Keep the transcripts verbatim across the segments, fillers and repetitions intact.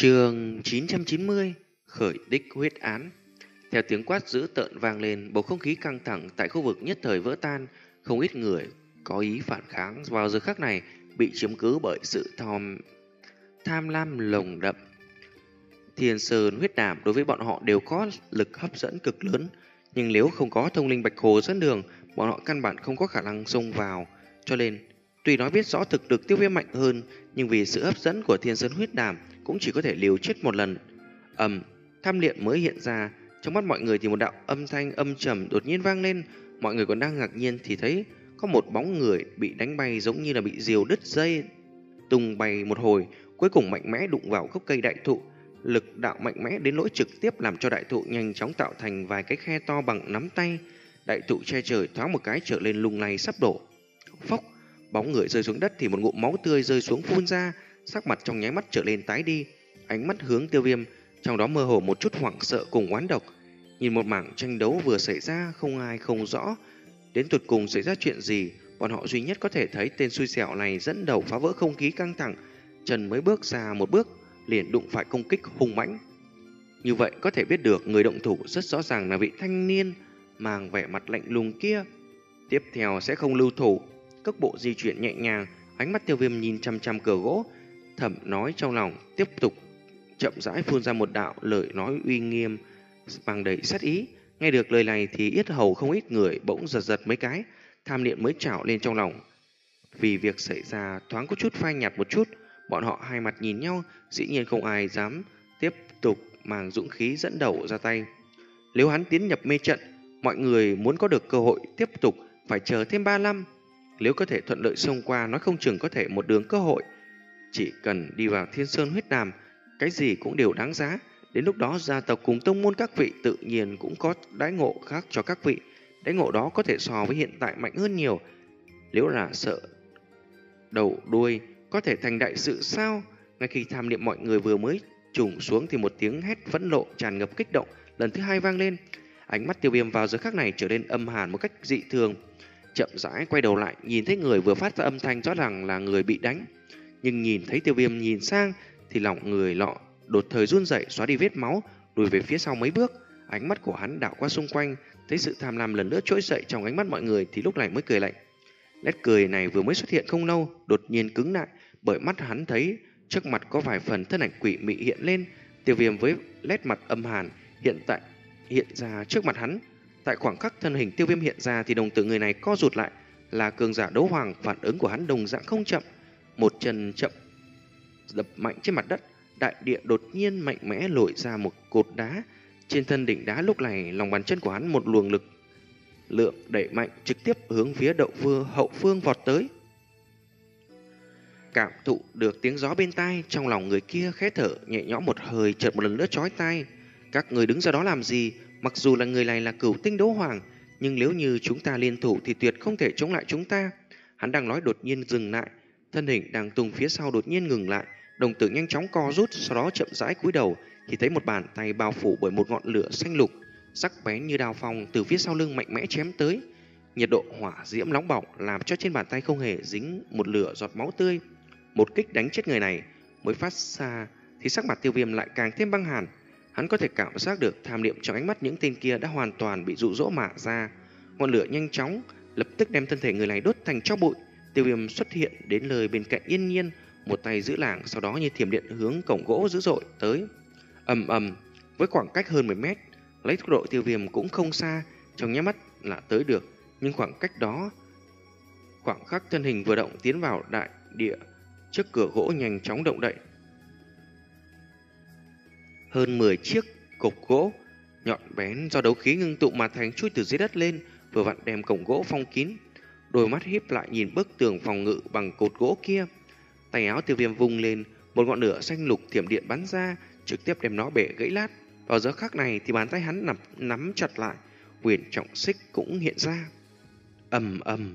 Chương chín trăm chín mươi Khởi đích huyết án. Theo tiếng quát dữ tợn vang lên, bầu không khí căng thẳng tại khu vực nhất thời vỡ tan. Không ít người có ý phản kháng vào giờ khắc này bị chiếm cứ bởi sự tham, tham lam lồng đậm. Thiên Sơn huyết đảm đối với bọn họ đều có lực hấp dẫn cực lớn, nhưng nếu không có thông linh bạch hồ dẫn đường, bọn họ căn bản không có khả năng xông vào. Cho nên, tuy nói biết rõ thực lực Tiêu Viêm mạnh hơn, nhưng vì sự hấp dẫn của Thiên Sơn huyết đảm cũng chỉ có thể liều chết một lần. Ầm, tham liệm mới hiện ra, trong mắt mọi người thì một đạo âm thanh âm trầm đột nhiên vang lên. Mọi người còn đang ngạc nhiên thì thấy có một bóng người bị đánh bay giống như là bị diều đứt dây, tung bay một hồi, cuối cùng mạnh mẽ đụng vào gốc cây đại thụ. Lực đạo mạnh mẽ đến nỗi trực tiếp làm cho đại thụ nhanh chóng tạo thành vài cái khe to bằng nắm tay. Đại thụ che trời thoáng một cái trở lên lung lay sắp đổ. Phốc, bóng người rơi xuống đất thì một ngụm máu tươi rơi xuống phun ra, sắc mặt trong nháy mắt trở lên tái đi, ánh mắt hướng Tiêu Viêm, trong đó mơ hồ một chút hoảng sợ cùng oán độc. Nhìn một mảng tranh đấu vừa xảy ra, không ai không rõ đến tột cùng xảy ra chuyện gì. Bọn họ duy nhất có thể thấy tên xui xẻo này dẫn đầu phá vỡ không khí căng thẳng, chân mới bước ra một bước liền đụng phải công kích hung mãnh. Như vậy có thể biết được người động thủ rất rõ ràng là vị thanh niên mang vẻ mặt lạnh lùng kia. Tiếp theo sẽ không lưu thủ, cước bộ di chuyển nhẹ nhàng, ánh mắt Tiêu Viêm nhìn chăm chăm cửa gỗ, thầm nói trong lòng, tiếp tục chậm rãi phun ra một đạo lời nói uy nghiêm bằng đầy sát ý. Nghe được lời này thì yết hầu không ít người bỗng giật giật mấy cái, tham niệm mới trào lên trong lòng. Vì việc xảy ra thoáng có chút phai nhạt một chút, bọn họ hai mặt nhìn nhau, dĩ nhiên không ai dám tiếp tục mang dũng khí dẫn đầu ra tay. Nếu hắn tiến nhập mê trận, mọi người muốn có được cơ hội tiếp tục phải chờ thêm ba năm. Nếu có thể thuận lợi xông qua, nói không chừng có thể một đường cơ hội. Chỉ cần đi vào Thiên Sơn huyết đàm, cái gì cũng đều đáng giá. Đến lúc đó gia tộc cùng tông môn các vị tự nhiên cũng có đãi ngộ khác cho các vị. Đãi ngộ đó có thể so với hiện tại mạnh hơn nhiều. Nếu là sợ đầu đuôi có thể thành đại sự sao? Ngay khi tham niệm mọi người vừa mới trùng xuống thì một tiếng hét phẫn nộ tràn ngập kích động lần thứ hai vang lên. Ánh mắt Tiêu Viêm vào giờ khắc này trở nên âm hàn một cách dị thường. Chậm rãi quay đầu lại, nhìn thấy người vừa phát ra âm thanh rõ ràng là người bị đánh. Nhưng nhìn thấy Tiêu Viêm nhìn sang thì lòng người lọ đột thời run rẩy, xóa đi vết máu, lùi về phía sau mấy bước. Ánh mắt của hắn đảo qua xung quanh, thấy sự tham lam lần nữa trỗi dậy trong ánh mắt mọi người thì lúc này mới cười lạnh. Nét cười này vừa mới xuất hiện không lâu, đột nhiên cứng lại, bởi mắt hắn thấy trước mặt có vài phần thân ảnh quỷ mị hiện lên. Tiêu Viêm với nét mặt âm hàn hiện tại hiện ra trước mặt hắn. Tại khoảng khắc thân hình Tiêu Viêm hiện ra thì đồng tử người này co rụt lại, là cường giả đấu hoàng. Phản ứng của hắn đồng dạng không chậm, một chân chậm đập mạnh trên mặt đất. Đại địa đột nhiên mạnh mẽ lồi ra một cột đá. Trên thân đỉnh đá lúc này, lòng bàn chân của hắn một luồng lực lượng đẩy mạnh trực tiếp hướng phía đậu vương hậu phương vọt tới. Cảm thụ được tiếng gió bên tai, trong lòng người kia khẽ thở nhẹ nhõm một hơi, chợt một lần nữa chói tai. Các người đứng ra đó làm gì? Mặc dù là người này là cửu tinh đấu hoàng, nhưng nếu như chúng ta liên thủ thì tuyệt không thể chống lại chúng ta. Hắn đang nói đột nhiên dừng lại, thân hình đang tung phía sau đột nhiên ngừng lại, đồng tử nhanh chóng co rút, sau đó chậm rãi cúi đầu thì thấy một bàn tay bao phủ bởi một ngọn lửa xanh lục, sắc bén như đao phong từ phía sau lưng mạnh mẽ chém tới. Nhiệt độ hỏa diễm nóng bỏng làm cho trên bàn tay không hề dính một lửa giọt máu tươi. Một kích đánh chết người này mới phát ra thì sắc mặt Tiêu Viêm lại càng thêm băng hàn. Hắn có thể cảm giác được tham niệm trong ánh mắt những tên kia đã hoàn toàn bị dụ dỗ mà ra. Ngọn lửa nhanh chóng lập tức đem thân thể người này đốt thành tro bụi. Tiêu Viêm xuất hiện đến lời bên cạnh yên nhiên, một tay giữ lảng, sau đó như thiểm điện hướng cổng gỗ dữ dội tới. Ầm ầm, với khoảng cách hơn mười mét, lấy tốc độ Tiêu Viêm cũng không xa, trong nháy mắt là tới được. Nhưng khoảng cách đó, khoảng khắc thân hình vừa động tiến vào đại địa, trước cửa gỗ nhanh chóng động đậy. Hơn mười chiếc cột gỗ nhọn bén do đấu khí ngưng tụ mà thành chui từ dưới đất lên, vừa vặn đem cổng gỗ phong kín. Đôi mắt híp lại nhìn bức tường phòng ngự bằng cột gỗ kia. Tay áo Tiêu Viêm vung lên, một ngọn lửa xanh lục thiểm điện bắn ra, trực tiếp đem nó bể gãy lát. Vào giờ khắc này thì bàn tay hắn nắm, nắm chặt lại, huyền trọng xích cũng hiện ra. Ầm ầm.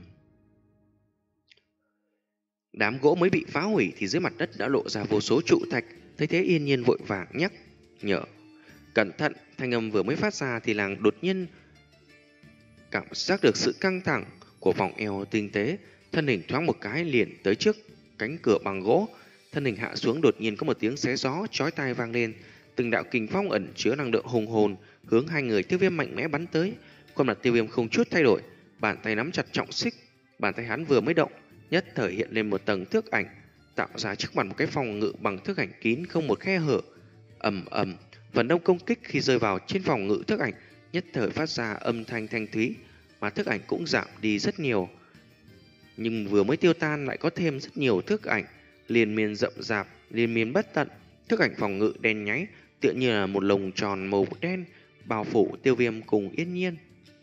Đám gỗ mới bị phá hủy thì dưới mặt đất đã lộ ra vô số trụ thạch. Thấy thế yên nhiên vội vàng nhắc nhở. Cẩn thận, thanh âm vừa mới phát ra thì làng đột nhiên cảm giác được sự căng thẳng của vòng eo tinh tế, thân hình thoáng một cái liền tới trước cánh cửa bằng gỗ. Thân hình hạ xuống, đột nhiên có một tiếng xé gió chói tai vang lên, từng đạo kình phong ẩn chứa năng lượng hùng hồn hướng hai người Tiêu Viêm mạnh mẽ bắn tới. Khuôn mặt Tiêu Viêm không chút thay đổi, bàn tay nắm chặt trọng xích, bàn tay hắn vừa mới động, nhất thời hiện lên một tầng thước ảnh, tạo ra trước mặt một cái phòng ngự bằng thước ảnh kín không một khe hở. Ầm ầm, phần đông công kích khi rơi vào trên phòng ngự thước ảnh nhất thời phát ra âm thanh thanh thúy, mà thước ảnh cũng giảm đi rất nhiều. Nhưng vừa mới tiêu tan lại có thêm rất nhiều thước ảnh liên miên rậm rạp, liên miên bất tận. Thước ảnh phòng ngự đen nháy, tựa như là một lồng tròn màu đen bao phủ Tiêu Viêm cùng Yên Nhiên.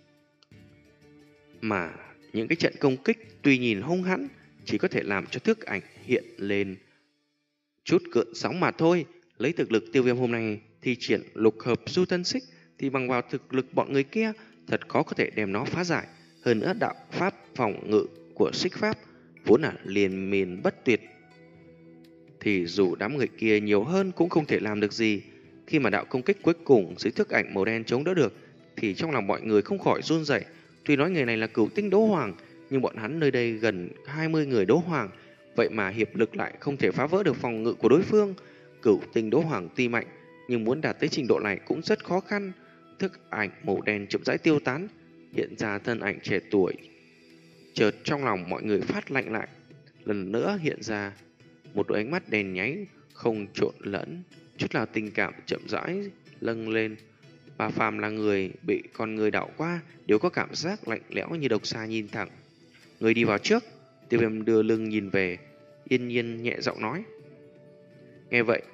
Mà những cái trận công kích tuy nhìn hung hãn, chỉ có thể làm cho thước ảnh hiện lên chút gợn sóng mà thôi. Lấy thực lực Tiêu Viêm hôm nay thi triển lục hợp du tân xích thì bằng vào thực lực bọn người kia thật khó có thể đem nó phá giải. Hơn nữa đạo pháp phòng ngự của xích pháp vốn là liên miên bất tuyệt, thì dù đám người kia nhiều hơn cũng không thể làm được gì. Khi mà đạo công kích cuối cùng dưới thước ảnh màu đen chống đỡ được thì trong lòng mọi người không khỏi run rẩy. Tuy nói người này là cửu tinh đấu hoàng, nhưng bọn hắn nơi đây gần hai mươi người đấu hoàng, vậy mà hiệp lực lại không thể phá vỡ được phòng ngự của đối phương. Cửu tinh đấu hoàng tuy mạnh, nhưng muốn đạt tới trình độ này cũng rất khó khăn. Thước ảnh màu đen chậm rãi tiêu tán, hiện ra thân ảnh trẻ tuổi. Chợt trong lòng mọi người phát lạnh lại, lần nữa hiện ra một đôi ánh mắt đèn nháy không trộn lẫn chút nào tình cảm chậm rãi lâng lên. Bà phàm là người bị con người đảo qua đều có cảm giác lạnh lẽo như độc xa nhìn thẳng. Người đi vào trước. Tiêu Viêm đưa lưng nhìn về. Yên Nhiên nhẹ giọng nói. Nghe vậy,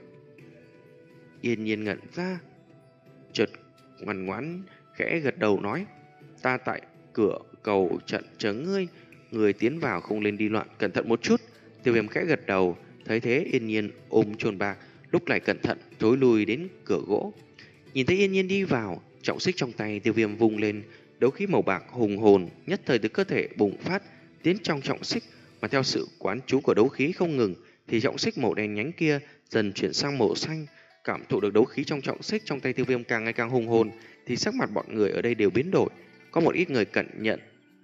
Yên Nhiên ngẩn ra, chợt ngoan ngoãn khẽ gật đầu nói, ta tại cửa cầu trận chờ ngươi, người tiến vào không lên đi loạn, cẩn thận một chút. Tiêu Viêm khẽ gật đầu, thấy thế Yên Nhiên ôm chồn bạc, lúc này cẩn thận thối lui đến cửa gỗ. Nhìn thấy Yên Nhiên đi vào, trọng xích trong tay Tiêu Viêm vung lên, đấu khí màu bạc hùng hồn nhất thời từ cơ thể bùng phát tiến trong trọng xích, mà theo sự quán chú của đấu khí không ngừng thì trọng xích màu đen nhánh kia dần chuyển sang màu xanh. Cảm thụ được đấu khí trong trọng xích trong tay Tiêu Viêm càng ngày càng hùng hồn thì sắc mặt bọn người ở đây đều biến đổi. Có một ít người cẩn nhận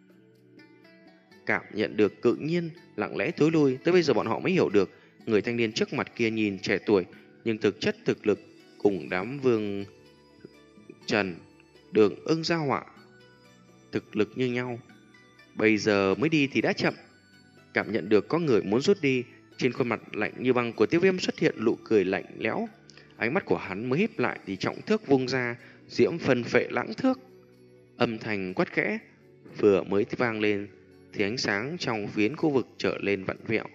cảm nhận được tự nhiên lặng lẽ thối lui. Tới bây giờ bọn họ mới hiểu được người thanh niên trước mặt kia nhìn trẻ tuổi, nhưng thực chất thực lực cùng đám Vương Trần, Đường Ưng Gia Họa thực lực như nhau. Bây giờ mới đi thì đã chậm. Cảm nhận được có người muốn rút đi, trên khuôn mặt lạnh như băng của Tiêu Viêm xuất hiện nụ cười lạnh lẽo. Ánh mắt của hắn mới híp lại thì trọng thước vung ra, diễm phân phệ lãng thước. Âm thanh quát khẽ vừa mới vang lên thì ánh sáng trong phiến khu vực trở lên vặn vẹo.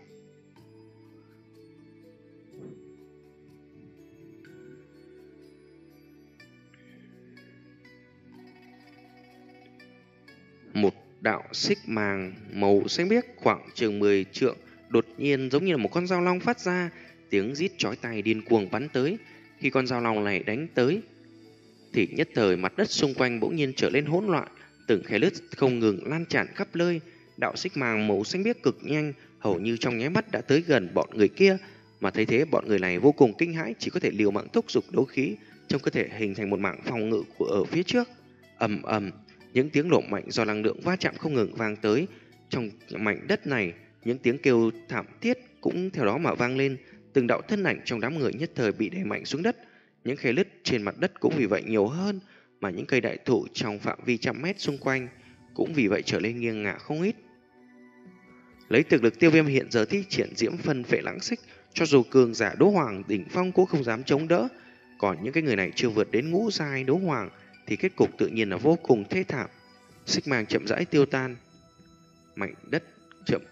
Một đạo xích màng màu xanh biếc khoảng chừng mười trượng đột nhiên giống như là một con dao long phát ra, tiếng rít chói tai điên cuồng bắn tới. Khi con dao long này đánh tới thì nhất thời mặt đất xung quanh bỗng nhiên trở lên hỗn loạn, từng khe nứt không ngừng lan tràn khắp nơi. Đạo xích màng màu xanh biếc cực nhanh, hầu như trong nháy mắt đã tới gần bọn người kia, mà thấy thế bọn người này vô cùng kinh hãi, chỉ có thể liều mạng thúc giục đấu khí trong cơ thể hình thành một mảng phòng ngự của ở phía trước. Ầm ầm, những tiếng nổ mạnh do năng lượng va chạm không ngừng vang tới. Trong mảnh đất này, những tiếng kêu thảm thiết cũng theo đó mà vang lên. Từng đạo thân ảnh trong đám người nhất thời bị đè mạnh xuống đất. Những khe nứt trên mặt đất cũng vì vậy nhiều hơn, mà những cây đại thụ trong phạm vi trăm mét xung quanh cũng vì vậy trở lên nghiêng ngả không ít. Lấy thực lực Tiêu Viêm hiện giờ thi triển diễm phân phệ lãng xích, cho dù cường giả đấu hoàng đỉnh phong cũng không dám chống đỡ. Còn những cái người này chưa vượt đến ngũ giai đấu hoàng thì kết cục tự nhiên là vô cùng thê thảm. Xích màng chậm rãi tiêu tan, mảnh đất chậm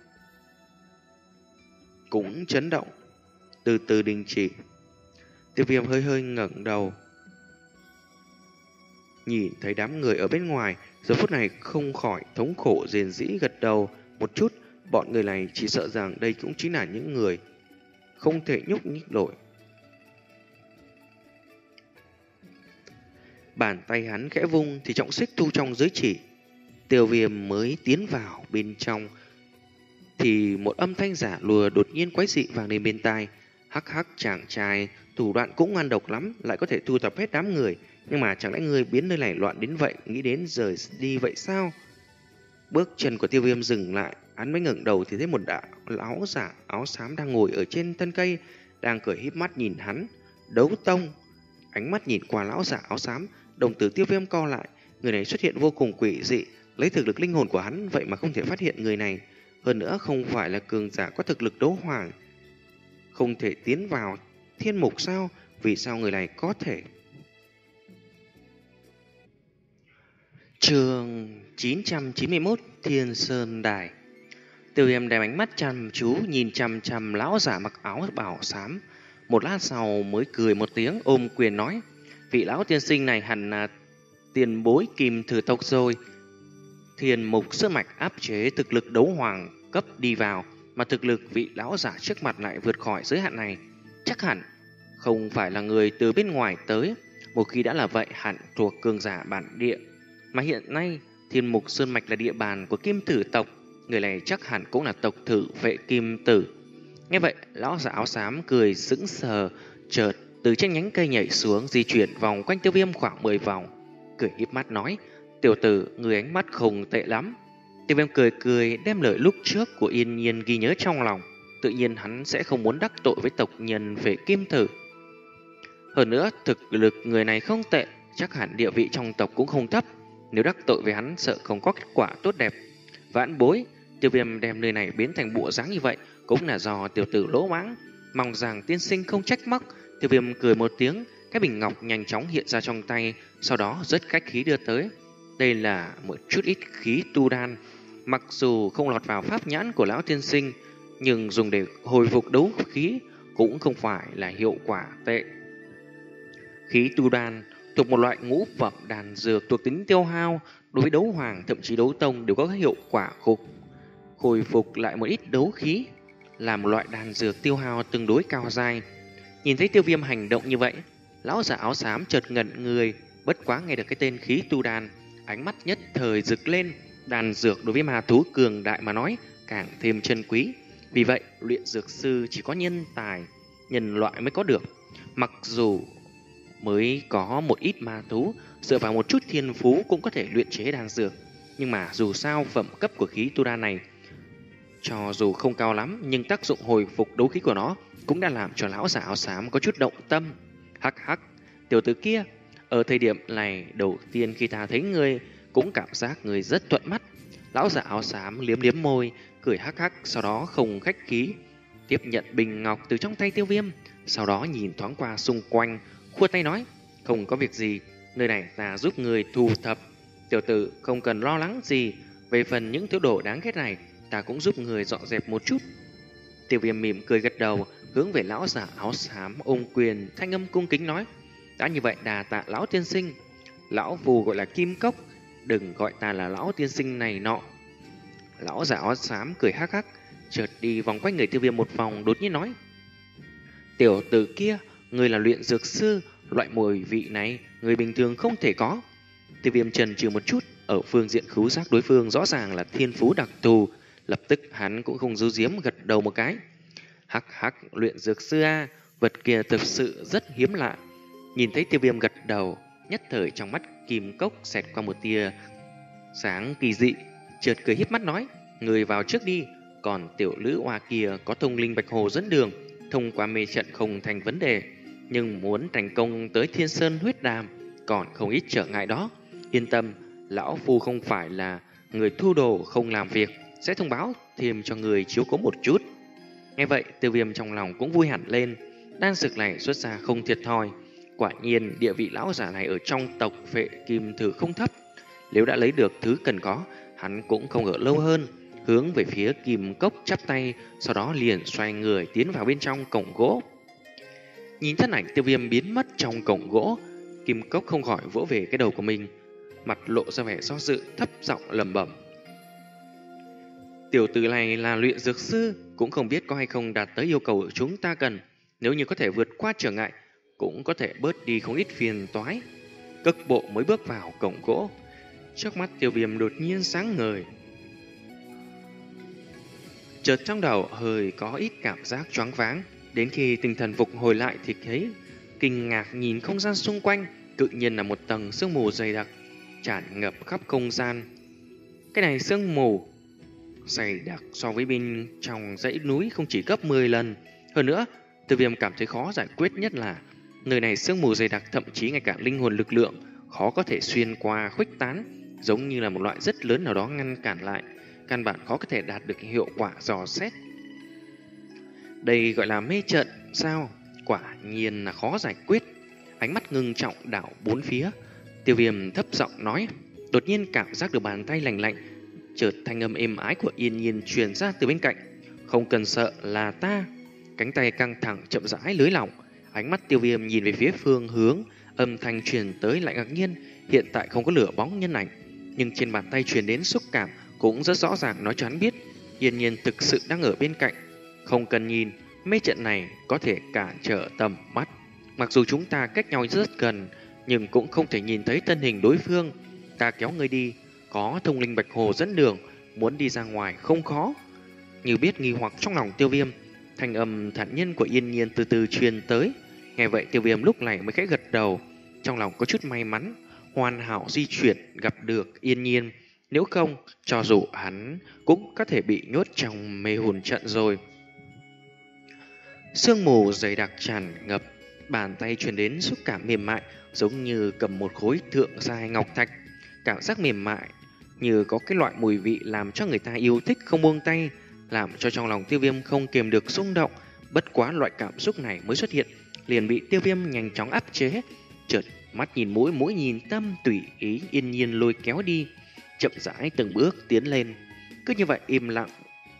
cũng chấn động, từ từ đình chỉ. Tiêu Viêm hơi hơi ngẩng đầu, nhìn thấy đám người ở bên ngoài, giờ phút này không khỏi thống khổ rền rĩ gật đầu một chút. Bọn người này chỉ sợ rằng đây cũng chính là những người không thể nhúc nhích nổi. Bàn tay hắn khẽ vung thì trọng xích thu trong giới chỉ. Tiêu Viêm mới tiến vào bên trong thì một âm thanh giả lùa đột nhiên quái dị vang lên bên tai. Hắc hắc, chàng trai thủ đoạn cũng ngoan độc lắm, lại có thể thu tập hết đám người. Nhưng mà chẳng lẽ người biến nơi này loạn đến vậy, nghĩ đến rời đi vậy sao? Bước chân của Tiêu Viêm dừng lại, Hắn mới ngẩng đầu thì thấy một đạo lão giả áo xám đang ngồi ở trên thân cây, đang cười híp mắt nhìn hắn. Đấu tông. Ánh mắt nhìn qua lão giả áo xám, đồng tử Tiêu Viêm co lại. Người này xuất hiện vô cùng quỷ dị, lấy thực lực linh hồn của hắn vậy mà không thể phát hiện người này. Hơn nữa không phải là cường giả có thực lực đấu hoàng, không thể tiến vào thiên mục sao? Vì sao người này có thể? Chương chín trăm chín mươi mốt, Thiên Sơn Đài. Tiêu Viêm đem ánh mắt chăm chú nhìn chằm chằm lão giả mặc áo bảo xám. Một lát sau mới cười một tiếng, ôm quyền nói: vị lão tiên sinh này hẳn là tiền bối Kim Thử tộc rồi. Thiên mục sức mạch áp chế thực lực đấu hoàng cấp đi vào, mà thực lực vị lão giả trước mặt lại vượt khỏi giới hạn này, chắc hẳn không phải là người từ bên ngoài tới. Một khi đã là vậy, hẳn thuộc cường giả bản địa. Mà hiện nay Thiên mục sơn mạch là địa bàn của Kim Tử tộc, người này chắc hẳn cũng là tộc thử vệ Kim Tử. Nghe vậy, lão giả áo xám cười sững sờ, chợt từ trên nhánh cây nhảy xuống, di chuyển vòng quanh Tiêu Viêm khoảng mười vòng, cười híp mắt nói: tiểu tử, người ánh mắt không tệ lắm. Tiêu Viêm cười cười, đem lời lúc trước của Yên Nhiên ghi nhớ trong lòng. Tự nhiên hắn sẽ không muốn đắc tội với tộc nhân vệ Kim Tử. Hơn nữa, thực lực người này không tệ, chắc hẳn địa vị trong tộc cũng không thấp. Nếu đắc tội với hắn, sợ không có kết quả tốt đẹp. Vãn bối, Tiêu Viêm đem nơi này biến thành bộ dáng như vậy cũng là do tiểu tử lỗ mãng, mong rằng tiên sinh không trách móc. Tiêu Viêm cười một tiếng, cái bình ngọc nhanh chóng hiện ra trong tay, sau đó rất khách khí đưa tới. Đây là một chút ít khí tu đan, mặc dù không lọt vào pháp nhãn của lão tiên sinh, nhưng dùng để hồi phục đấu khí cũng không phải là hiệu quả tệ. Khí tu đan thuộc một loại ngũ phẩm đan dược thuộc tính tiêu hao, đối với đấu hoàng thậm chí đấu tông đều có hiệu quả khục hồi phục lại một ít đấu khí, là một loại đan dược tiêu hao tương đối cao dai. Nhìn thấy Tiêu Viêm hành động như vậy, lão giả áo xám chợt ngẩn người, bất quá nghe được cái tên khí tu đan, ánh mắt nhất thời rực lên. Đan dược đối với ma thú cường đại mà nói càng thêm chân quý, vì vậy luyện dược sư chỉ có nhân tài, nhân loại mới có được. Mặc dù mới có một ít ma thú dựa vào một chút thiên phú cũng có thể luyện chế đan dược, nhưng mà dù sao phẩm cấp của khí tu đan này cho dù không cao lắm, nhưng tác dụng hồi phục đấu khí của nó cũng đã làm cho lão giả áo xám có chút động tâm. Hắc hắc, tiểu tử kia, ở thời điểm này đầu tiên khi ta thấy ngươi cũng cảm giác ngươi rất thuận mắt. Lão giả áo xám liếm liếm môi, cười hắc hắc, sau đó không khách khí tiếp nhận bình ngọc từ trong tay Tiêu Viêm, sau đó nhìn thoáng qua xung quanh, khua tay nói: không có việc gì, nơi này ta giúp người thu thập, tiểu tử không cần lo lắng gì. Về phần những thứ đồ đáng ghét này, ta cũng giúp người dọn dẹp một chút. Tiêu Viêm mỉm cười gật đầu, hướng về lão giả áo xám ôm quyền, thanh âm cung kính nói: đã như vậy đà tạ lão tiên sinh. Lão phù gọi là Kim Cốc, đừng gọi ta là lão tiên sinh này nọ. Lão giả áo xám cười hắc hắc, chợt đi vòng quanh người Tiêu Viêm một vòng, đột nhiên nói: tiểu tử kia, người là luyện dược sư, loại mùi vị này người bình thường không thể có. Tiêu Viêm chần chừ một chút, ở phương diện khứu giác đối phương rõ ràng là thiên phú đặc thù, lập tức hắn cũng không giấu giếm gật đầu một cái. Hắc hắc, luyện dược sư a, vật kia thực sự rất hiếm lạ. Nhìn thấy Tiêu Viêm gật đầu, nhất thời trong mắt Kim Cốc xẹt qua một tia sáng kỳ dị, chợt cười híp mắt nói: người vào trước đi, còn tiểu lữ oa kia có thông linh bạch hồ dẫn đường, thông qua mê trận không thành vấn đề, nhưng muốn thành công tới Thiên Sơn huyết đàm còn không ít trở ngại đó. Yên tâm, lão phu không phải là người thu đồ không làm việc, sẽ thông báo thêm cho người chiếu cố một chút. Nghe vậy, Tiêu Viêm trong lòng cũng vui hẳn lên. Đan dược này xuất ra không thiệt thòi, quả nhiên địa vị lão giả này ở trong tộc vệ Kim Thử không thấp. Nếu đã lấy được thứ cần có, hắn cũng không ở lâu hơn, hướng về phía Kim Cốc chắp tay, sau đó liền xoay người tiến vào bên trong cổng gỗ. Nhìn thân ảnh Tiêu Viêm biến mất trong cổng gỗ, Kim Cốc không khỏi vỗ về cái đầu của mình, mặt lộ ra vẻ do dự, thấp giọng lẩm bẩm: tiểu tử này là luyện dược sư, cũng không biết có hay không đạt tới yêu cầu chúng ta cần. Nếu như có thể vượt qua trở ngại, cũng có thể bớt đi không ít phiền toái. Cất bộ mới bước vào cổng gỗ, trước mắt Tiêu Viêm đột nhiên sáng ngời, chợt trong đầu hơi có ít cảm giác choáng váng. Đến khi tinh thần phục hồi lại thì thấy kinh ngạc nhìn không gian xung quanh, tự nhiên là một tầng sương mù dày đặc tràn ngập khắp không gian. Cái này sương mù dày đặc so với bên trong dãy núi không chỉ gấp mười lần. Hơn nữa, Tiêu Viêm cảm thấy khó giải quyết nhất là nơi này sương mù dày đặc, thậm chí ngay cả linh hồn lực lượng khó có thể xuyên qua khuếch tán, giống như là một loại rất lớn nào đó ngăn cản lại, căn bản khó có thể đạt được hiệu quả dò xét. Đây gọi là mê trận sao? Quả nhiên là khó giải quyết. Ánh mắt ngưng trọng đảo bốn phía, Tiêu Viêm thấp giọng nói. Đột nhiên cảm giác được bàn tay lạnh lạnh, chợt thanh âm êm ái của Yên Nhiên truyền ra từ bên cạnh. Không cần sợ, là ta. Cánh tay căng thẳng chậm rãi lưới lỏng, ánh mắt Tiêu Viêm nhìn về phía phương hướng âm thanh truyền tới lại ngạc nhiên. Hiện tại không có lửa bóng nhân ảnh, nhưng trên bàn tay truyền đến xúc cảm cũng rất rõ ràng, nói cho hắn biết Yên Nhiên thực sự đang ở bên cạnh. Không cần nhìn, mê trận này có thể cản trở tầm mắt. Mặc dù chúng ta cách nhau rất gần, nhưng cũng không thể nhìn thấy thân hình đối phương. Ta kéo ngươi đi, có thông linh bạch hồ dẫn đường, muốn đi ra ngoài không khó. Như biết nghi hoặc trong lòng Tiêu Viêm, thanh âm thản nhiên của Yên Nhiên từ từ truyền tới. Nghe vậy Tiêu Viêm lúc này mới khẽ gật đầu, trong lòng có chút may mắn, hoàn hảo di chuyển gặp được Yên Nhiên. Nếu không, cho dù hắn cũng có thể bị nhốt trong mê hồn trận rồi. Sương mù dày đặc tràn ngập, bàn tay truyền đến xúc cảm mềm mại, giống như cầm một khối thượng dài ngọc thạch. Cảm giác mềm mại như có cái loại mùi vị làm cho người ta yêu thích không buông tay, làm cho trong lòng Tiêu Viêm không kiềm được xung động. Bất quá loại cảm xúc này mới xuất hiện, liền bị Tiêu Viêm nhanh chóng áp chế. Chợt mắt nhìn mũi, mũi nhìn tâm, tùy ý Yên Nhiên lôi kéo đi, chậm rãi từng bước tiến lên. Cứ như vậy im lặng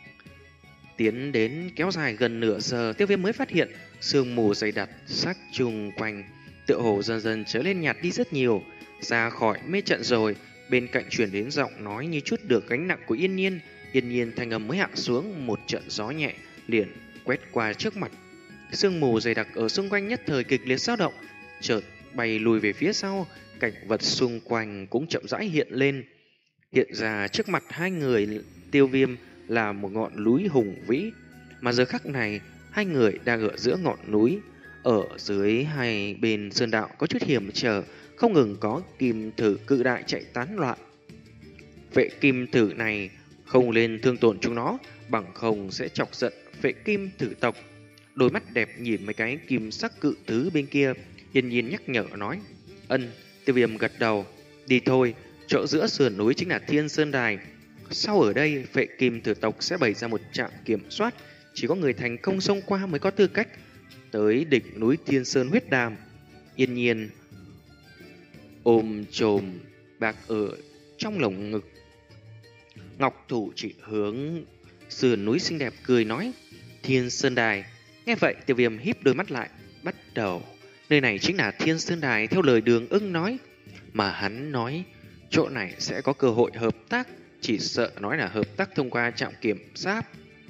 tiến đến kéo dài gần nửa giờ, Tiêu Viêm mới phát hiện sương mù dày đặc sắc chung quanh tựa hồ dần dần trở lên nhạt đi rất nhiều. Ra khỏi mê trận rồi, bên cạnh truyền đến giọng nói như chút được gánh nặng của Yên Nhiên. Yên Nhiên thanh âm mới hạ xuống, một trận gió nhẹ liền quét qua trước mặt. Sương mù dày đặc ở xung quanh nhất thời kịch liệt dao động, chợt bay lùi về phía sau, cảnh vật xung quanh cũng chậm rãi hiện lên. Hiện ra trước mặt hai người Tiêu Viêm là một ngọn núi hùng vĩ, mà giờ khắc này hai người đang ở giữa ngọn núi. Ở dưới hai bên sơn đạo có chút hiểm trở, không ngừng có kim thử cự đại chạy tán loạn. Vệ kim thử này không lên thương tổn chúng nó, bằng không sẽ chọc giận vệ kim thử tộc. Đôi mắt đẹp nhìn mấy cái kim sắc cự thứ bên kia, Yên Nhiên nhắc nhở nói. Ân. Tiêu Viêm gật đầu. Đi thôi, chỗ giữa sườn núi chính là Thiên Sơn Đài. Sau ở đây, vệ kim thử tộc sẽ bày ra một trạm kiểm soát, chỉ có người thành công xông qua mới có tư cách tới đỉnh núi Thiên Sơn huyết đàm. Yên Nhiên ôm chồm bạc ở trong lồng ngực, ngọc thủ chỉ hướng sườn núi xinh đẹp cười nói. Thiên Sơn Đài. Nghe vậy Tiêu Viêm híp đôi mắt lại, bắt đầu. Nơi này chính là Thiên Sơn Đài theo lời Đường Ưng nói, mà hắn nói chỗ này sẽ có cơ hội hợp tác, chỉ sợ nói là hợp tác thông qua trạm kiểm soát.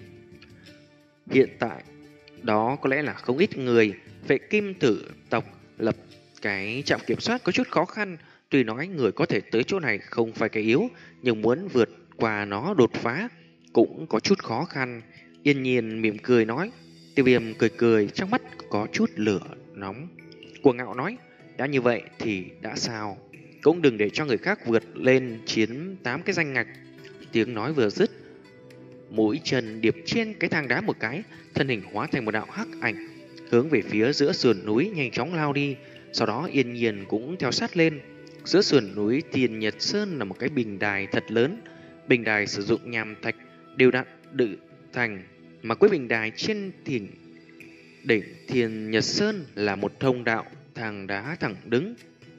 Hiện tại đó có lẽ là không ít người. Vệ kim thử tộc lập cái trạm kiểm soát có chút khó khăn, tuy nói người có thể tới chỗ này không phải cái yếu, nhưng muốn vượt qua nó đột phá cũng có chút khó khăn. Yên Nhiên mỉm cười nói. Tiêu Viêm cười cười, trong mắt có chút lửa nóng. Cuồng ngạo nói, đã như vậy thì đã sao, cũng đừng để cho người khác vượt lên chiến tám cái danh ngạch. Tiếng nói vừa dứt, mũi chân điệp trên cái thang đá một cái, thân hình hóa thành một đạo hắc ảnh, hướng về phía giữa sườn núi nhanh chóng lao đi. Sau đó Yên Nhiên cũng theo sát lên. Giữa sườn núi Thiên Nhật Sơn là một cái bình đài thật lớn. Bình đài sử dụng nham thạch đều đặn tự thành, mà cuối bình đài trên đỉnh đỉnh Thiên Nhật Sơn là một thông đạo thang đá thẳng đứng.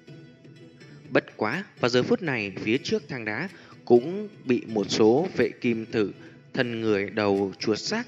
Bất quá vào giờ phút này, phía trước thang đá cũng bị một số vệ kim thử thân người đầu chuột xác.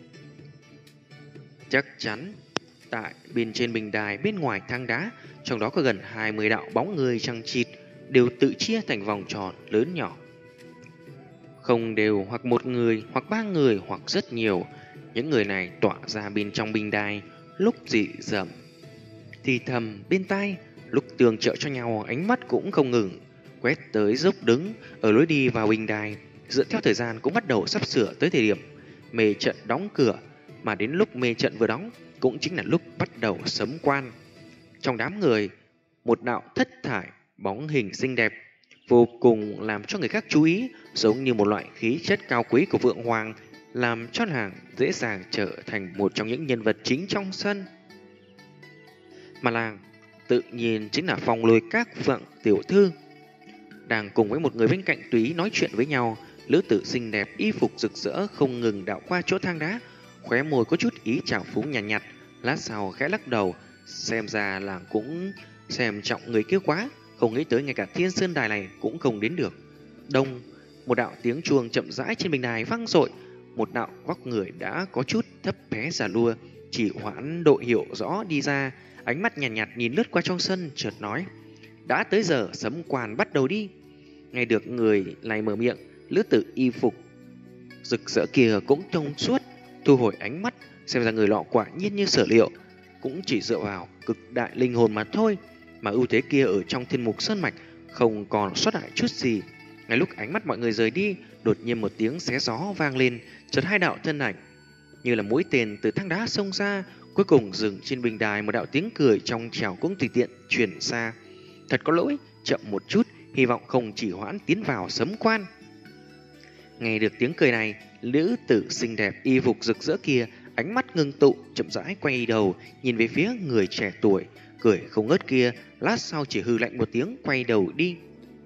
Chắc chắn tại bên trên bình đài bên ngoài thang đá, trong đó có gần hai mươi đạo bóng người chằng chịt, đều tự chia thành vòng tròn lớn nhỏ, không đều, hoặc một người, hoặc ba người, hoặc rất nhiều. Những người này tỏa ra bên trong bình đài, lúc dị dầm thì thầm bên tai, lúc tương trợ cho nhau, ánh mắt cũng không ngừng quét tới dốc đứng ở lối đi vào bình đài. Dựa theo thời gian cũng bắt đầu sắp sửa tới thời điểm mê trận đóng cửa, mà đến lúc mê trận vừa đóng cũng chính là lúc bắt đầu sấm quan. Trong đám người, một đạo thất thải bóng hình xinh đẹp vô cùng làm cho người khác chú ý, giống như một loại khí chất cao quý của Vượng Hoàng, làm cho nàng dễ dàng trở thành một trong những nhân vật chính trong sân. Mà nàng tự nhiên chính là Phong Lôi Các Phượng tiểu thư. Đang cùng với một người bên cạnh tùy ý nói chuyện với nhau, lữ tử xinh đẹp y phục rực rỡ không ngừng đảo qua chỗ thang đá, khóe môi có chút ý trào phúng nhàn nhạt, nhạt, lát sau khẽ lắc đầu, xem ra làng cũng xem trọng người kia quá, không nghĩ tới ngay cả Thiên Sơn Đài này cũng không đến được. Đông, một đạo tiếng chuông chậm rãi trên bình đài vang dội, một đạo vóc người đã có chút thấp bé già lua, chỉ hoãn độ hiểu rõ đi ra, ánh mắt nhàn nhạt, nhạt nhìn lướt qua trong sân, chợt nói: đã tới giờ sấm quan bắt đầu đi. Nghe được người này mở miệng, lữ tử y phục rực rỡ kia cũng thông suốt, thu hồi ánh mắt, xem ra người lọ quả nhiên như sở liệu, cũng chỉ dựa vào cực đại linh hồn mà thôi, mà ưu thế kia ở trong thiên mục sơn mạch không còn sót lại chút gì. Ngay lúc ánh mắt mọi người rời đi, đột nhiên một tiếng xé gió vang lên, chợt hai đạo thân ảnh như là mũi tên từ thang đá xông ra, cuối cùng dừng trên bình đài. Một đạo tiếng cười trong trẻo cũng tùy tiện truyền xa: thật có lỗi, chậm một chút, hy vọng không chỉ hoãn tiến vào sấm quan. Nghe được tiếng cười này, nữ tử xinh đẹp y phục rực rỡ kia ánh mắt ngưng tụ, chậm rãi quay đầu nhìn về phía người trẻ tuổi cười không ngớt kia, lát sau chỉ hư lạnh một tiếng quay đầu đi.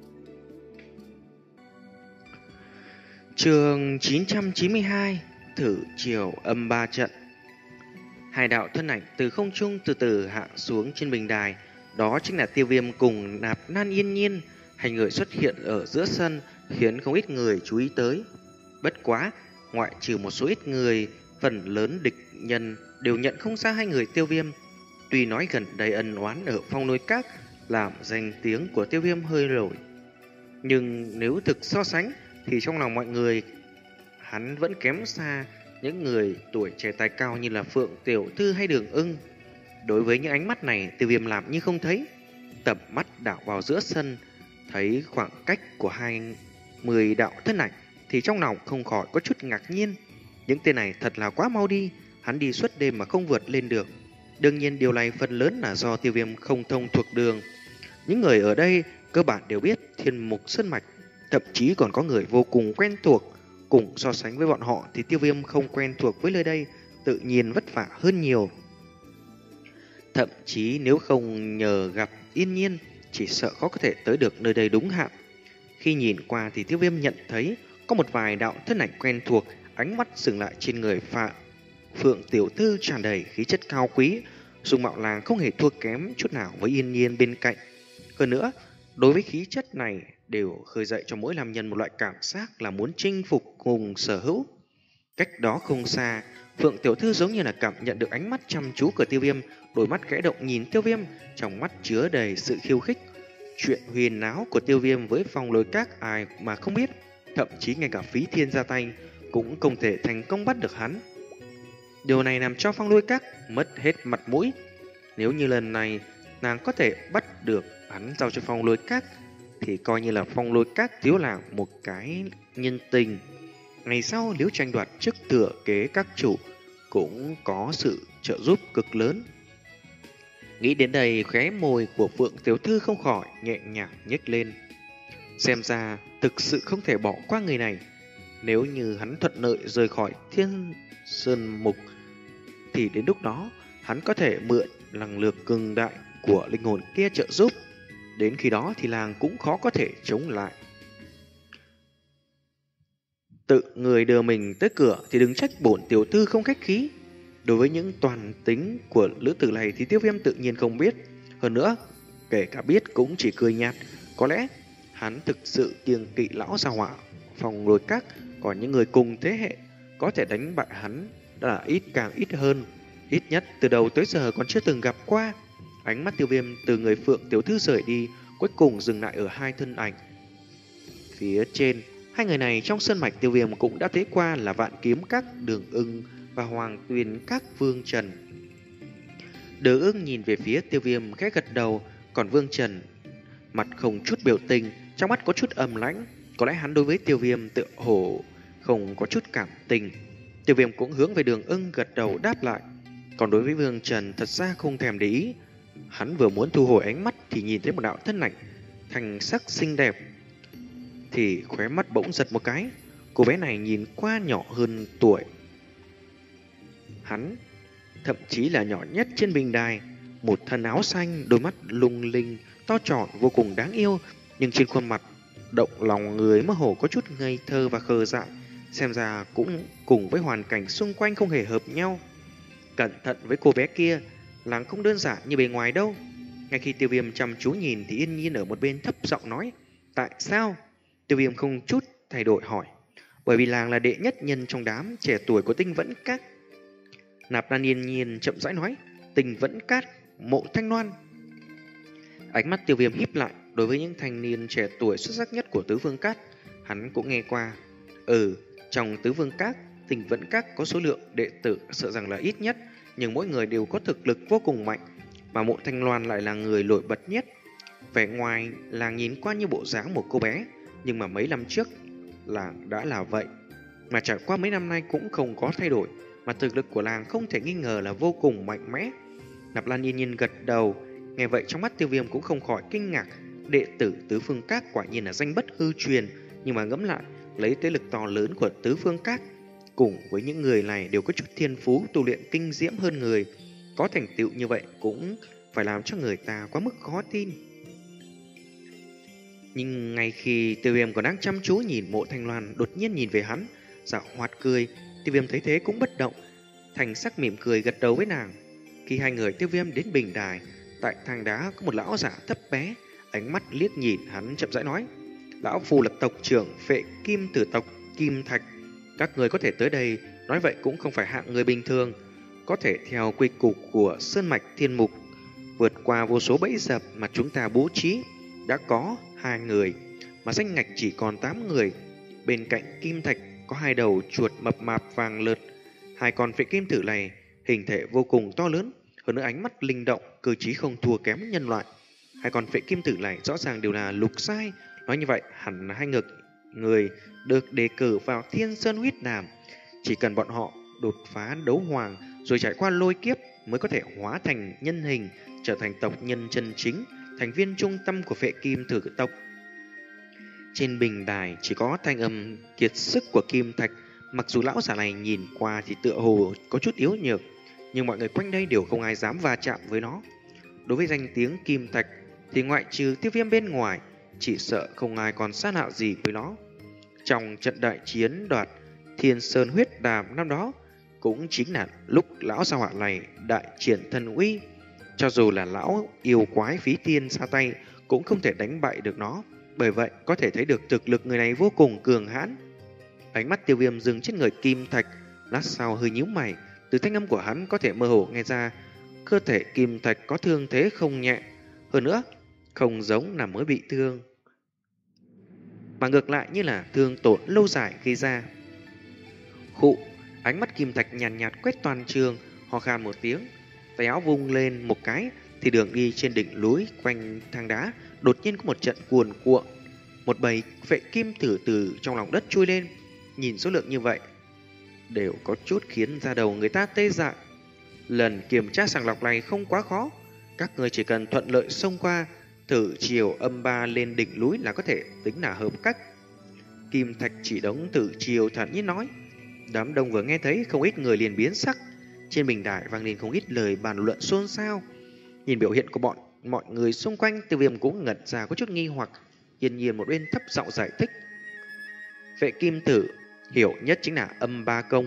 Chương chín trăm chín mươi hai, thử chiều âm ba trận. Hai đạo thân ảnh từ không trung từ từ hạ xuống trên bình đài, đó chính là Tiêu Viêm cùng Nạp Nan Yên Nhiên. Hai người xuất hiện ở giữa sân khiến không ít người chú ý tới. Bất quá, ngoại trừ một số ít người, phần lớn địch nhân đều nhận không ra hai người Tiêu Viêm. Tuy nói gần đây ân oán ở Phong Lôi Các làm danh tiếng của Tiêu Viêm hơi nổi, nhưng nếu thực so sánh thì trong lòng mọi người hắn vẫn kém xa những người tuổi trẻ tài cao như là Phượng Tiểu Thư hay Đường Ưng. Đối với những ánh mắt này, Tiêu Viêm làm như không thấy, tầm mắt đảo vào giữa sân, thấy khoảng cách của hai mươi đạo thân ảnh thì trong lòng không khỏi có chút ngạc nhiên. Những tên này thật là quá mau đi, hắn đi suốt đêm mà không vượt lên được. Đương nhiên điều này phần lớn là do Tiêu Viêm không thông thuộc đường. Những người ở đây cơ bản đều biết Thiên Mục Sơn Mạch, thậm chí còn có người vô cùng quen thuộc. Cùng so sánh với bọn họ thì Tiêu Viêm không quen thuộc với nơi đây, tự nhiên vất vả hơn nhiều. Thậm chí nếu không nhờ gặp Yên Nhiên, chỉ sợ khó có thể tới được nơi đây đúng hạn. Khi nhìn qua thì Tiêu Viêm nhận thấy có một vài đạo thân ảnh quen thuộc, ánh mắt dừng lại trên người Phạm Phượng Tiểu Thư, tràn đầy khí chất cao quý, dung mạo làng không hề thua kém chút nào với Yên Nhiên bên cạnh. Hơn nữa, đối với khí chất này đều khơi dậy cho mỗi nam nhân một loại cảm giác là muốn chinh phục cùng sở hữu. Cách đó không xa, Phượng Tiểu Thư giống như là cảm nhận được ánh mắt chăm chú của Tiêu Viêm, đôi mắt khẽ động nhìn Tiêu Viêm, trong mắt chứa đầy sự khiêu khích. Chuyện huyền náo của Tiêu Viêm với Phong Lôi Các ai mà không biết, thậm chí ngay cả Phí Thiên ra tay cũng không thể thành công bắt được hắn. Điều này làm cho Phong Lôi Các mất hết mặt mũi. Nếu như lần này nàng có thể bắt được hắn giao cho Phong Lôi Các thì coi như là Phong Lôi Các thiếu làm một cái nhân tình. Ngày sau nếu tranh đoạt chức thừa kế các chủ cũng có sự trợ giúp cực lớn. Nghĩ đến đây, khóe môi của Phượng Tiểu Thư không khỏi nhẹ nhàng nhếch lên. Xem ra thực sự không thể bỏ qua người này. Nếu như hắn thuận lợi rời khỏi Thiên Sơn Mục thì đến lúc đó hắn có thể mượn năng lực cường đại của linh hồn kia trợ giúp. Đến khi đó thì làng cũng khó có thể chống lại. Tự người đưa mình tới cửa thì đừng trách bổn tiểu thư không khách khí. Đối với những toàn tính của lữ tử này thì Tiêu Viêm tự nhiên không biết. Hơn nữa, kể cả biết cũng chỉ cười nhạt. Có lẽ hắn thực sự kiêng kỵ lão gia hỏa Phong Lôi Các, còn những người cùng thế hệ có thể đánh bại hắn đã là ít càng ít hơn. Ít nhất từ đầu tới giờ còn chưa từng gặp qua. Ánh mắt Tiêu Viêm từ người Phượng Tiểu Thư rời đi, cuối cùng dừng lại ở hai thân ảnh phía trên. Hai người này trong sơn mạch Tiêu Viêm cũng đã thấy qua là Vạn Kiếm Các Đường Ưng và Hoàng Tuyền Các Vương Trần. Đường Ưng nhìn về phía Tiêu Viêm khẽ gật đầu, còn Vương Trần mặt không chút biểu tình, trong mắt có chút âm lãnh. Có lẽ hắn đối với Tiêu Viêm tựa hồ không có chút cảm tình. Tiêu Viêm cũng hướng về Đường Ưng gật đầu đáp lại. Còn đối với Vương Trần thật ra không thèm để ý. Hắn vừa muốn thu hồi ánh mắt thì nhìn thấy một đạo thân ảnh thành sắc xinh đẹp thì khóe mắt bỗng giật một cái. Cô bé này nhìn qua nhỏ hơn tuổi hắn, thậm chí là nhỏ nhất trên bình đài. Một thân áo xanh, đôi mắt lung linh, to tròn vô cùng đáng yêu, nhưng trên khuôn mặt động lòng người mơ hồ có chút ngây thơ và khờ dại, xem ra cũng cùng với hoàn cảnh xung quanh không hề hợp nhau. Cẩn thận với cô bé kia, làng không đơn giản như bề ngoài đâu. Ngay khi Tiêu Viêm chăm chú nhìn thì Yên Nhiên ở một bên thấp giọng nói: tại sao? Tiêu Viêm không chút thay đổi hỏi: bởi vì làng là đệ nhất nhân trong đám trẻ tuổi của Tinh Vẫn Các. Nạp Lan Yên Nhiên chậm rãi nói: Tinh Vẫn Các, Mộ Thanh Loan. Ánh mắt Tiêu Viêm híp lại. Đối với những thanh niên trẻ tuổi xuất sắc nhất của Tứ Vương Các, hắn cũng nghe qua. Ừ, trong Tứ Vương Các, Tinh Vẫn Các có số lượng đệ tử sợ rằng là ít nhất, nhưng mỗi người đều có thực lực vô cùng mạnh, mà Mộ Thanh Loan lại là người nổi bật nhất. Vẻ ngoài làng nhìn qua như bộ dáng một cô bé, nhưng mà mấy năm trước làng đã là vậy, mà trải qua mấy năm nay cũng không có thay đổi, mà thực lực của làng không thể nghi ngờ là vô cùng mạnh mẽ. Nạp Lan Yên Nhiên gật đầu. Nghe vậy trong mắt Tiêu Viêm cũng không khỏi kinh ngạc. Đệ tử Tứ Phương Các quả nhiên là danh bất hư truyền, nhưng mà ngẫm lại, lấy thế lực to lớn của Tứ Phương Các cùng với những người này đều có chút thiên phú tu luyện kinh diễm hơn người, có thành tựu như vậy cũng phải làm cho người ta quá mức khó tin. Nhưng ngay khi Tiêu Viêm còn đang chăm chú nhìn Mộ Thanh Loan, đột nhiên nhìn về hắn, dạo hoạt cười. Tiêu Viêm thấy thế cũng bất động, thành sắc mỉm cười gật đầu với nàng. Khi hai người Tiêu Viêm đến bình đài, tại thang đá có một lão giả thấp bé, ánh mắt liếc nhìn hắn chậm rãi nói: lão phu là tộc trưởng Phệ Kim Tử tộc Kim Thạch, các người có thể tới đây, nói vậy cũng không phải hạng người bình thường, có thể theo quy củ của Sơn Mạch Thiên Mục vượt qua vô số bẫy dập mà chúng ta bố trí. Đã có hai người mà danh ngạch chỉ còn tám người. Bên cạnh Kim Thạch có hai đầu chuột mập mạp vàng lượt. Hai con Phệ Kim Tử này hình thể vô cùng to lớn, hơn nữa ánh mắt linh động, cơ trí không thua kém nhân loại. Hai con Phệ Kim Tử này rõ ràng đều là lục giai, nói như vậy hẳn là hai ngực người được đề cử vào Thiên Sơn Huyết Đàm. Chỉ cần bọn họ đột phá đấu hoàng rồi trải qua lôi kiếp mới có thể hóa thành nhân hình, trở thành tộc nhân chân chính, thành viên trung tâm của Phệ Kim Tử tộc. Trên bình đài chỉ có thanh âm kiệt sức của Kim Thạch. Mặc dù lão giả này nhìn qua thì tựa hồ có chút yếu nhược, nhưng mọi người quanh đây đều không ai dám va chạm với nó. Đối với danh tiếng Kim Thạch thì ngoại trừ Tiêu Viêm bên ngoài, chỉ sợ không ai còn sát hại gì với nó. Trong trận đại chiến đoạt Thiên Sơn Huyết Đàm năm đó, cũng chính là lúc lão gia hỏa này đại triển thần uy. Cho dù là lão yêu quái Phí Tiên ra tay cũng không thể đánh bại được nó. Bởi vậy có thể thấy được thực lực người này vô cùng cường hãn. Ánh mắt Tiêu Viêm dừng trên người Kim Thạch, lát sau hơi nhíu mày. Từ thanh âm của hắn có thể mơ hồ nghe ra cơ thể Kim Thạch có thương thế không nhẹ, hơn nữa không giống là mới bị thương, mà ngược lại như là thương tổn lâu dài gây ra. Khụ, ánh mắt Kim Thạch nhàn nhạt, nhạt quét toàn trường, ho khan một tiếng, tay áo vung lên một cái thì đường đi trên đỉnh núi quanh thang đá đột nhiên có một trận cuồn cuộn, một bầy Phệ Kim Tử từ trong lòng đất chui lên. Nhìn số lượng như vậy đều có chút khiến da đầu người ta tê dại. Lần kiểm tra sàng lọc này không quá khó, các người chỉ cần thuận lợi xông qua, thử chiều âm ba lên đỉnh núi là có thể tính là hợp cách. Kim Thạch chỉ đống thử chiều thản nhiên nói. Đám đông vừa nghe thấy không ít người liền biến sắc. Trên bình đài vang lên không ít lời bàn luận xôn xao. Nhìn biểu hiện của bọn mọi người xung quanh, Tiêu Viêm cũng ngẩn ra có chút nghi hoặc. Yên Nhiên một bên thấp giọng giải thích. Phệ Kim Tử hiểu nhất chính là âm ba công.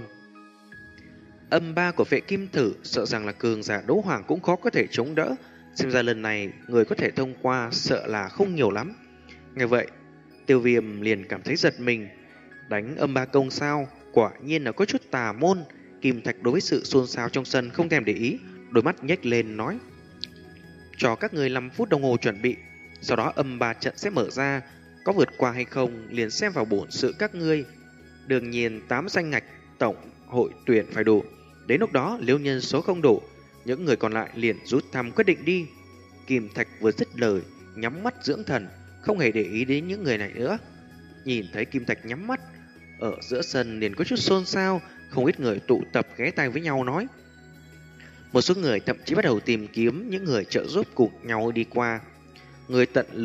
Âm ba của Phệ Kim Tử sợ rằng là cường giả đấu hoàng cũng khó có thể chống đỡ. Xem ra lần này người có thể thông qua sợ là không nhiều lắm. Nghe vậy Tiêu Viêm liền cảm thấy giật mình. Đánh âm ba công sao? Quả nhiên là có chút tà môn. Kim Thạch đối với sự xôn xao trong sân không thèm để ý, đôi mắt nhếch lên nói. Cho các người năm phút đồng hồ chuẩn bị, sau đó âm ba trận sẽ mở ra. Có vượt qua hay không liền xem vào bổn sự các ngươi. Đương nhiên tám danh ngạch tổng hội tuyển phải đủ. Đến lúc đó nếu nhân số không đủ, những người còn lại liền rút thăm quyết định đi. Kim Thạch vừa dứt lời, nhắm mắt dưỡng thần, không hề để ý đến những người này nữa. Nhìn thấy Kim Thạch nhắm mắt, ở giữa sân liền có chút xôn xao, không ít người tụ tập ghé tay với nhau nói. Một số người thậm chí bắt đầu tìm kiếm những người trợ giúp cùng nhau đi qua. Người tận lực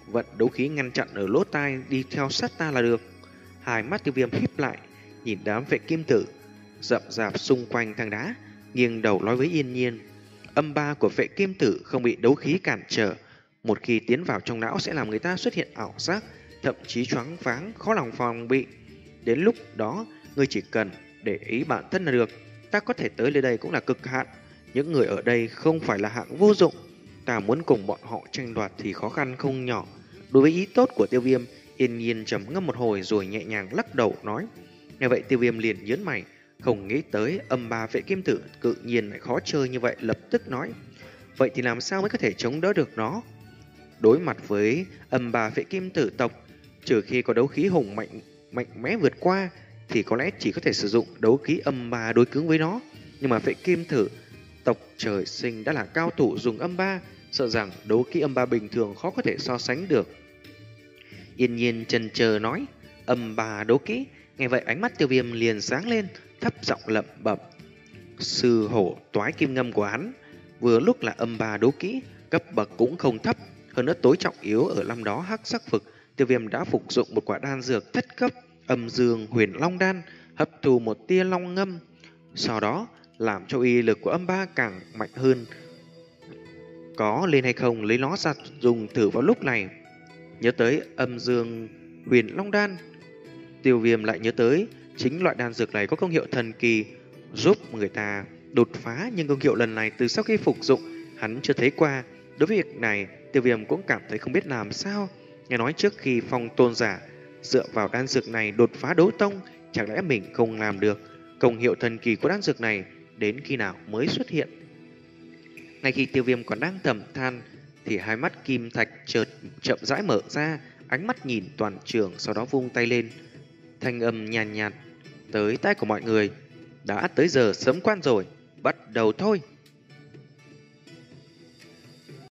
vận đấu khí ngăn chặn ở lỗ tai, đi theo sát ta là được. Hai mắt Tiêu Viêm híp lại, nhìn đám vệ kim tử rậm rạp xung quanh thang đá, nghiêng đầu nói với Yên Nhiên. Âm ba của vệ kim tử không bị đấu khí cản trở, một khi tiến vào trong não sẽ làm người ta xuất hiện ảo giác, thậm chí choáng váng, khó lòng phòng bị. Đến lúc đó, ngươi chỉ cần để ý bản thân là được. Ta có thể tới nơi đây cũng là cực hạn. Những người ở đây không phải là hạng vô dụng. Ta muốn cùng bọn họ tranh đoạt thì khó khăn không nhỏ. Đối với ý tốt của Tiêu Viêm, Yên Nhiên trầm ngâm một hồi rồi nhẹ nhàng lắc đầu nói. Nghe vậy Tiêu Viêm liền nhớn mày, không nghĩ tới âm ba vệ kim tử tự nhiên lại khó chơi như vậy, lập tức nói. Vậy thì làm sao mới có thể chống đỡ được nó? Đối mặt với âm ba vệ kim tử tộc, trừ khi có đấu khí hùng mạnh mạnh mẽ vượt qua, thì có lẽ chỉ có thể sử dụng đấu khí âm ba đối cứng với nó. Nhưng mà vệ kim tử tộc trời sinh đã là cao thủ dùng âm ba, sợ rằng đấu khí âm ba bình thường khó có thể so sánh được. Yên Nhiên chần chờ nói, âm ba đấu kỹ. Nghe vậy ánh mắt Tiêu Viêm liền sáng lên, thấp giọng lẩm bẩm. Sư hổ toái kim ngâm của hắn vừa lúc là âm ba đấu kỹ, cấp bậc cũng không thấp, hơn nữa tối trọng yếu ở năm đó hắc sắc vực. Tiêu Viêm đã phục dụng một quả đan dược thất cấp âm dương huyền long đan, hấp thu một tia long ngâm, sau đó làm cho uy lực của âm ba càng mạnh hơn. Có lên hay không lấy nó ra dùng thử vào lúc này. Nhớ tới âm dương huyền long đan, Tiêu Viêm lại nhớ tới chính loại đan dược này có công hiệu thần kỳ, giúp người ta đột phá, nhưng công hiệu lần này từ sau khi phục dụng hắn chưa thấy qua. Đối với việc này, Tiêu Viêm cũng cảm thấy không biết làm sao. Nghe nói trước khi phong tôn giả dựa vào đan dược này đột phá đấu tông, chẳng lẽ mình không làm được? Công hiệu thần kỳ của đan dược này đến khi nào mới xuất hiện? Ngay khi Tiêu Viêm còn đang thầm than, thì hai mắt kim thạch chợt chậm rãi mở ra, ánh mắt nhìn toàn trường, sau đó vung tay lên. Thanh âm nhàn nhạt, nhạt tới tai của mọi người. Đã tới giờ sớm quan rồi, bắt đầu thôi.